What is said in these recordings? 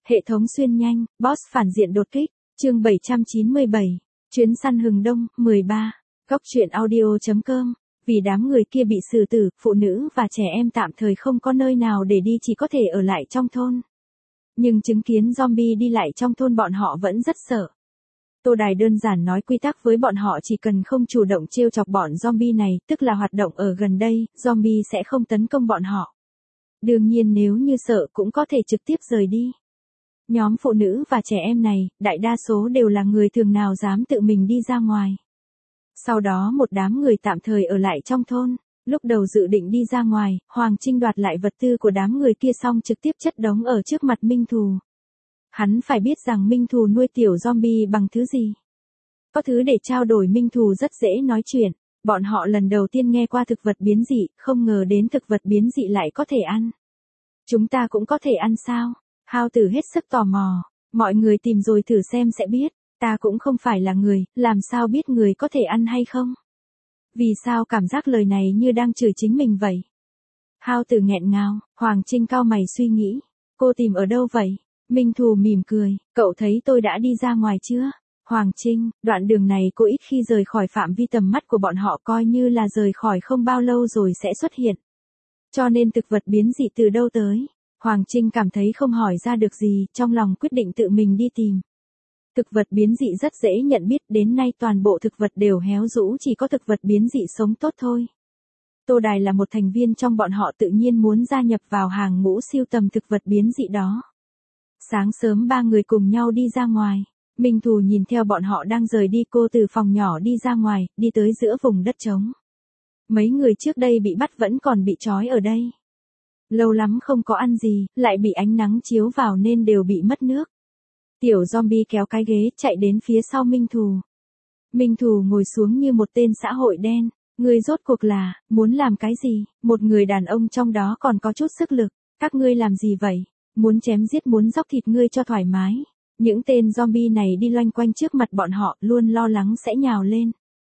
Hệ thống xuyên nhanh, boss phản diện đột kích, chương 797, chuyến săn hừng đông, 13, góc truyện audio.com, vì đám người kia bị xử tử, phụ nữ và trẻ em tạm thời không có nơi nào để đi chỉ có thể ở lại trong thôn. Nhưng chứng kiến zombie đi lại trong thôn bọn họ vẫn rất sợ. Tô Đài đơn giản nói quy tắc với bọn họ chỉ cần không chủ động trêu chọc bọn zombie này, tức là hoạt động ở gần đây, zombie sẽ không tấn công bọn họ. Đương nhiên nếu như sợ cũng có thể trực tiếp rời đi. Nhóm phụ nữ và trẻ em này, đại đa số đều là người thường nào dám tự mình đi ra ngoài. Sau đó một đám người tạm thời ở lại trong thôn, lúc đầu dự định đi ra ngoài, Hoàng Trinh đoạt lại vật tư của đám người kia xong trực tiếp chất đống ở trước mặt Minh Thù. Hắn phải biết rằng Minh Thù nuôi tiểu zombie bằng thứ gì. Có thứ để trao đổi. Minh Thù rất dễ nói chuyện, bọn họ lần đầu tiên nghe qua thực vật biến dị, không ngờ đến thực vật biến dị lại có thể ăn. Chúng ta cũng có thể ăn sao? Hao Tử hết sức tò mò, mọi người tìm rồi thử xem sẽ biết, ta cũng không phải là người, làm sao biết người có thể ăn hay không? Vì sao cảm giác lời này như đang chửi chính mình vậy? Hao Tử nghẹn ngào, Hoàng Trinh cau mày suy nghĩ, cô tìm ở đâu vậy? Minh Thù mỉm cười, cậu thấy tôi đã đi ra ngoài chưa? Hoàng Trinh, đoạn đường này cô ít khi rời khỏi phạm vi tầm mắt của bọn họ, coi như là rời khỏi không bao lâu rồi sẽ xuất hiện. Cho nên thực vật biến dị từ đâu tới? Hoàng Trinh cảm thấy không hỏi ra được gì, trong lòng quyết định tự mình đi tìm. Thực vật biến dị rất dễ nhận biết, đến nay toàn bộ thực vật đều héo rũ, chỉ có thực vật biến dị sống tốt thôi. Tô Đài là một thành viên trong bọn họ, tự nhiên muốn gia nhập vào hàng ngũ siêu tầm thực vật biến dị đó. Sáng sớm ba người cùng nhau đi ra ngoài, Minh Thù nhìn theo bọn họ đang rời đi, cô từ phòng nhỏ đi ra ngoài, đi tới giữa vùng đất trống. Mấy người trước đây bị bắt vẫn còn bị trói ở đây. Lâu lắm không có ăn gì, lại bị ánh nắng chiếu vào nên đều bị mất nước. Tiểu zombie kéo cái ghế chạy đến phía sau Minh Thù. Minh Thù ngồi xuống như một tên xã hội đen. Ngươi rốt cuộc là, muốn làm cái gì? Một người đàn ông trong đó còn có chút sức lực. Các ngươi làm gì vậy? Muốn chém giết, muốn dóc thịt ngươi cho thoải mái. Những tên zombie này đi loanh quanh trước mặt bọn họ, luôn lo lắng sẽ nhào lên.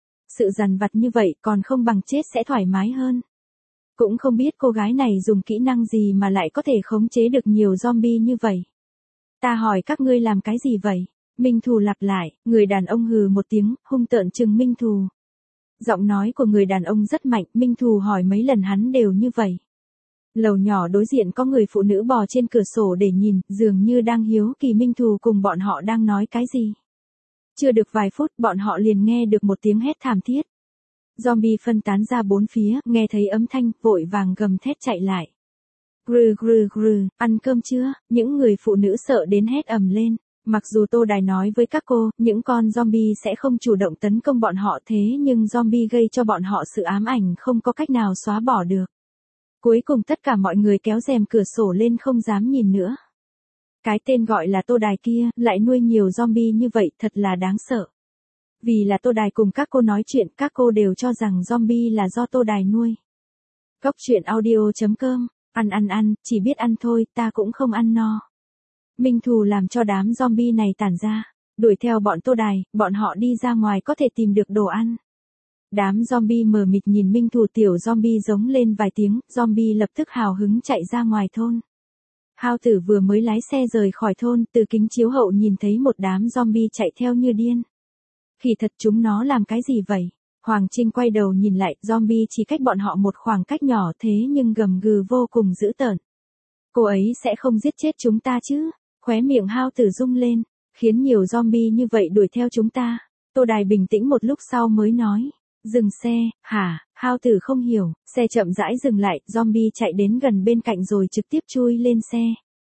Sự dằn vặt như vậy còn không bằng chết sẽ thoải mái hơn. Cũng không biết cô gái này dùng kỹ năng gì mà lại có thể khống chế được nhiều zombie như vậy. Ta hỏi các ngươi làm cái gì vậy? Minh Thù lặp lại, người đàn ông hừ một tiếng, hung tợn trừng Minh Thù. Giọng nói của người đàn ông rất mạnh, Minh Thù hỏi mấy lần hắn đều như vậy. Lầu nhỏ đối diện có người phụ nữ bò trên cửa sổ để nhìn, dường như đang hiếu kỳ Minh Thù cùng bọn họ đang nói cái gì. Chưa được vài phút bọn họ liền nghe được một tiếng hét thảm thiết. Zombie phân tán ra bốn phía, nghe thấy âm thanh, vội vàng gầm thét chạy lại. Grừ grừ grừ, ăn cơm chưa? Những người phụ nữ sợ đến hét ầm lên. Mặc dù Tô Đài nói với các cô, những con zombie sẽ không chủ động tấn công bọn họ, thế nhưng zombie gây cho bọn họ sự ám ảnh không có cách nào xóa bỏ được. Cuối cùng tất cả mọi người kéo rèm cửa sổ lên không dám nhìn nữa. Cái tên gọi là Tô Đài kia, lại nuôi nhiều zombie như vậy, thật là đáng sợ. Vì là Tô Đài cùng các cô nói chuyện, các cô đều cho rằng zombie là do Tô Đài nuôi. Góc truyện audio.com, ăn, chỉ biết ăn thôi, ta cũng không ăn no. Minh Thù làm cho đám zombie này tản ra, đuổi theo bọn Tô Đài, bọn họ đi ra ngoài có thể tìm được đồ ăn. Đám zombie mờ mịt nhìn Minh Thù, tiểu zombie giống lên vài tiếng, zombie lập tức hào hứng chạy ra ngoài thôn. Hao Tử vừa mới lái xe rời khỏi thôn, từ kính chiếu hậu nhìn thấy một đám zombie chạy theo như điên. Khỉ thật, chúng nó làm cái gì vậy? Hoàng Trinh quay đầu nhìn lại, zombie chỉ cách bọn họ một khoảng cách nhỏ, thế nhưng gầm gừ vô cùng dữ tợn. Cô ấy sẽ không giết chết chúng ta chứ? Khóe miệng Hao Tử rung lên, khiến nhiều zombie như vậy đuổi theo chúng ta. Tô Đài bình tĩnh một lúc sau mới nói, dừng xe. Hả? Hao Tử không hiểu, xe chậm rãi dừng lại, zombie chạy đến gần bên cạnh rồi trực tiếp chui lên xe.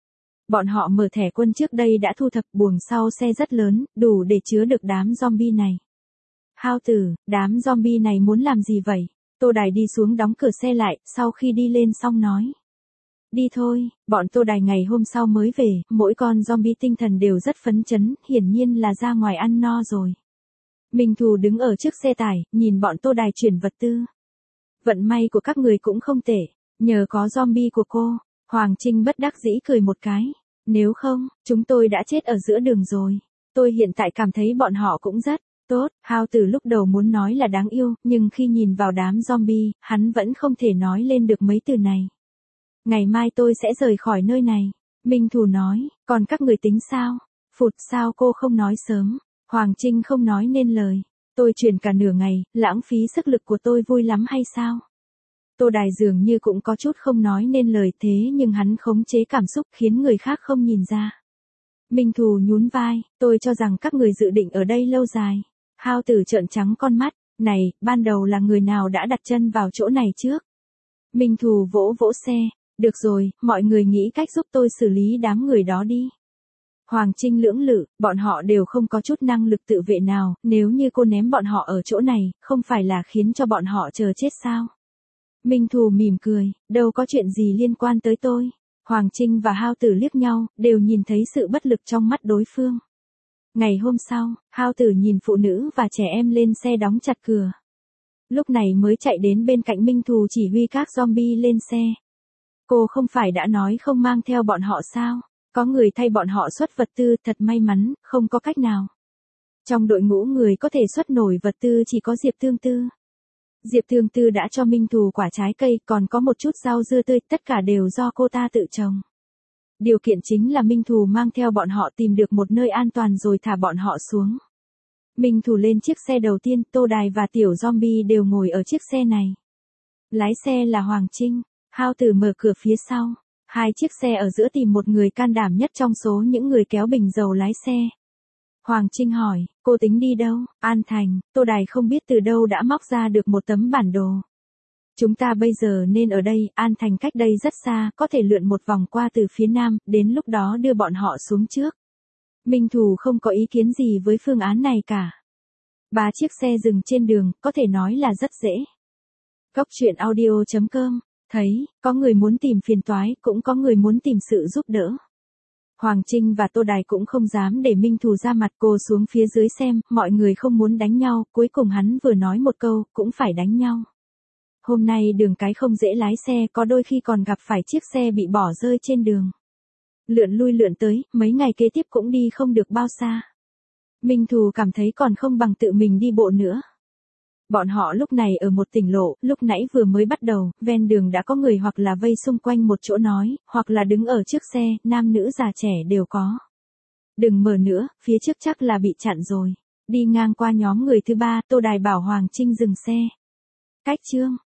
Bọn họ mở thẻ quân trước đây đã thu thập, buồng sau xe rất lớn, đủ để chứa được đám zombie này. Hao Tử, đám zombie này muốn làm gì vậy? Tô Đài đi xuống đóng cửa xe lại, sau khi đi lên xong nói. Đi thôi, bọn Tô Đài ngày hôm sau mới về, mỗi con zombie tinh thần đều rất phấn chấn, hiển nhiên là ra ngoài ăn no rồi. Minh Thù đứng ở trước xe tải, nhìn bọn Tô Đài chuyển vật tư. Vận may của các người cũng không tệ, nhờ có zombie của cô. Hoàng Trinh bất đắc dĩ cười một cái. Nếu không, chúng tôi đã chết ở giữa đường rồi. Tôi hiện tại cảm thấy bọn họ cũng rất tốt. Hao Tử lúc đầu muốn nói là đáng yêu, nhưng khi nhìn vào đám zombie, hắn vẫn không thể nói lên được mấy từ này. Ngày mai tôi sẽ rời khỏi nơi này. Minh Thù nói, còn các người tính sao? Phụt, sao cô không nói sớm? Hoàng Trinh không nói nên lời. Tôi chuyển cả nửa ngày, lãng phí sức lực của tôi vui lắm hay sao? Tô Đài dường như cũng có chút không nói nên lời thế nhưng hắn khống chế cảm xúc khiến người khác không nhìn ra. Minh Thù nhún vai, tôi cho rằng các người dự định ở đây lâu dài. Hao Tử trợn trắng con mắt, này, ban đầu là người nào đã đặt chân vào chỗ này trước? Minh Thù vỗ vỗ xe, được rồi, mọi người nghĩ cách giúp tôi xử lý đám người đó đi. Hoàng Trinh lưỡng lự, bọn họ đều không có chút năng lực tự vệ nào, nếu như cô ném bọn họ ở chỗ này, không phải là khiến cho bọn họ chờ chết sao? Minh Thù mỉm cười, đâu có chuyện gì liên quan tới tôi. Hoàng Trinh và Hao Tử liếc nhau, đều nhìn thấy sự bất lực trong mắt đối phương. Ngày hôm sau, Hao Tử nhìn phụ nữ và trẻ em lên xe đóng chặt cửa. Lúc này mới chạy đến bên cạnh Minh Thù chỉ huy các zombie lên xe. Cô không phải đã nói không mang theo bọn họ sao? Có người thay bọn họ xuất vật tư, thật may mắn, không có cách nào. Trong đội ngũ người có thể xuất nổi vật tư chỉ có Diệp Tương Tư. Diệp Tương Tư đã cho Minh Thù quả trái cây, còn có một chút rau dưa tươi, tất cả đều do cô ta tự trồng. Điều kiện chính là Minh Thù mang theo bọn họ tìm được một nơi an toàn rồi thả bọn họ xuống. Minh Thù lên chiếc xe đầu tiên, Tô Đài và tiểu zombie đều ngồi ở chiếc xe này. Lái xe là Hoàng Trinh, Hao Tử mở cửa phía sau. Hai chiếc xe ở giữa tìm một người can đảm nhất trong số những người kéo bình dầu lái xe. Hoàng Trinh hỏi, cô tính đi đâu? An Thành. Tô Đài không biết từ đâu đã móc ra được một tấm bản đồ. Chúng ta bây giờ nên ở đây, An Thành cách đây rất xa, có thể lượn một vòng qua từ phía nam, đến lúc đó đưa bọn họ xuống trước. Minh Thù không có ý kiến gì với phương án này cả. 3 chiếc xe dừng trên đường, có thể nói là rất dễ. Góc truyện audio.com, thấy, có người muốn tìm phiền toái, cũng có người muốn tìm sự giúp đỡ. Hoàng Trinh và Tô Đài cũng không dám để Minh Thù ra mặt, cô xuống phía dưới xem, mọi người không muốn đánh nhau, cuối cùng hắn vừa nói một câu, cũng phải đánh nhau. Hôm nay đường cái không dễ lái xe, có đôi khi còn gặp phải chiếc xe bị bỏ rơi trên đường. Lượn lui lượn tới, mấy ngày kế tiếp cũng đi không được bao xa. Minh Thù cảm thấy còn không bằng tự mình đi bộ nữa. Bọn họ lúc này ở một tỉnh lộ, lúc nãy vừa mới bắt đầu, ven đường đã có người hoặc là vây xung quanh một chỗ nói, hoặc là đứng ở trước xe, nam nữ già trẻ đều có. Đừng mở nữa, phía trước chắc là bị chặn rồi. Đi ngang qua nhóm người thứ ba, Tô Đài bảo Hoàng Trinh dừng xe. Cách chương.